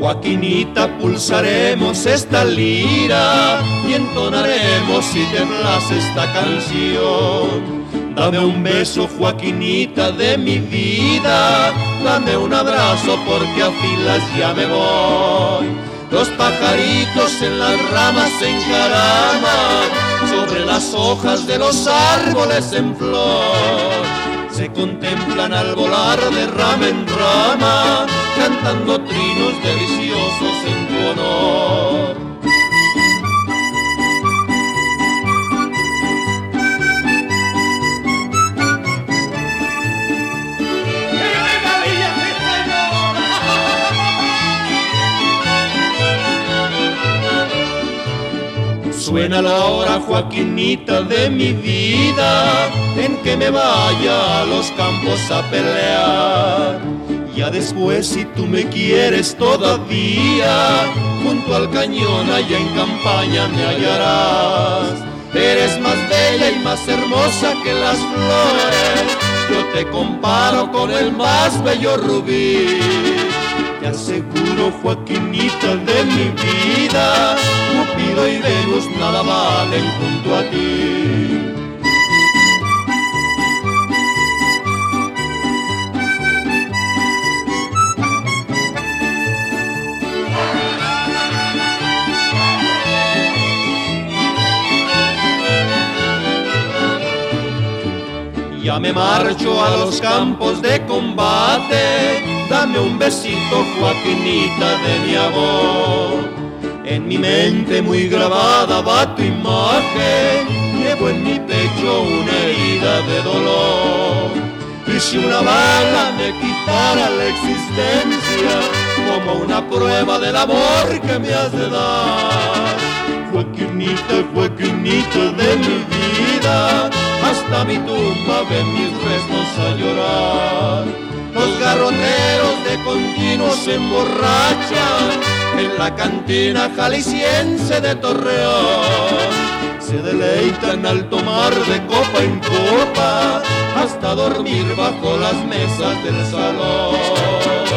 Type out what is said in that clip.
Joaquinita, pulsaremos esta lira y entonaremos si te place esta canción. Dame un beso, Joaquinita, de mi vida, dame un abrazo porque a filas ya me voy. Los pajaritos en las ramas se encaraman sobre las hojas de los árboles en flor. Se contemplan al volar de rama en rama, cantando trinos deliciosos en tu honor. Suena la hora, Joaquinita, de mi vida, en que me vaya a los campos a pelear. Ya después, si tú me quieres todavía, junto al cañón allá en campaña me hallarás. Eres más bella y más hermosa que las flores, yo te comparo con el más bello rubí. Te aseguro, Joaquinita, de mi vida, Cupido y Venus nada valen junto a ti. Ya me marcho a los campos de combate, dame un besito, Joaquinita, de mi amor. En mi mente muy grabada va tu imagen, llevo en mi pecho una herida de dolor. Y si una bala me quitara la existencia, como una prueba del amor que me has de dar, Joaquinita, Joaquinita de mi vida, hasta mi tumba ven mis restos a llorar. Los garroteros de continuo se emborrachan en la cantina jalisciense de Torreón. Se deleitan al tomar de copa en copa hasta dormir bajo las mesas del salón.